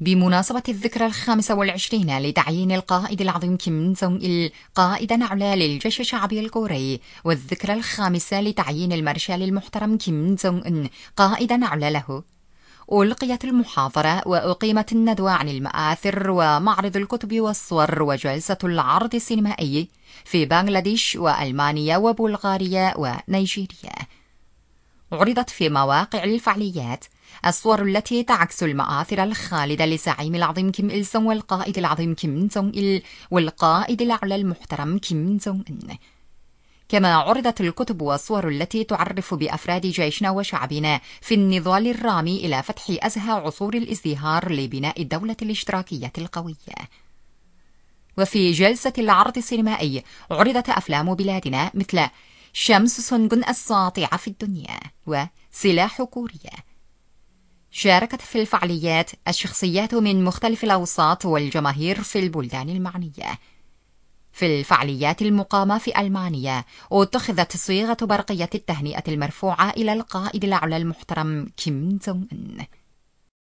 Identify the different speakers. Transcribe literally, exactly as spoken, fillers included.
Speaker 1: بمناسبة الذكرى الخامسة والعشرين لتعيين القائد العظيم كيم جونغ إل قائدا أعلى للجيش الشعبي الكوري، والذكرى الخامسة لتعيين المارشال المحترم كيم جونغ أن قائدا أعلى له، ألقيت المحاضرة وأقيمت الندوة عن المآثر ومعرض الكتب والصور وجلسة العرض السينمائي في بنغلاديش وألمانيا وبلغاريا ونيجيريا. عرضت في مواقع الفعاليات الصور التي تعكس المآثر الخالدة للزعيم العظيم كيم إل سونغ والقائد العظيم كيم جونغ إل والقائد الأعلى المحترم كيم جونغ أن. كما عرضت الكتب والصور التي تعرف بأفراد جيشنا وشعبنا في النضال الرامي إلى فتح أزهى عصور الازدهار لبناء الدولة الاشتراكية القوية. وفي جلسة العرض السينمائي عرضت أفلام بلادنا مثل شمس سونغون الساطعة في الدنيا وسلاح كوريا. شاركت في الفعاليات الشخصيات من مختلف الأوساط والجماهير في البلدان المعنية. في الفعاليات المقامة في ألمانيا اتخذت صيغة برقية التهنئة المرفوعة إلى القائد الأعلى المحترم كيم جونغ أن.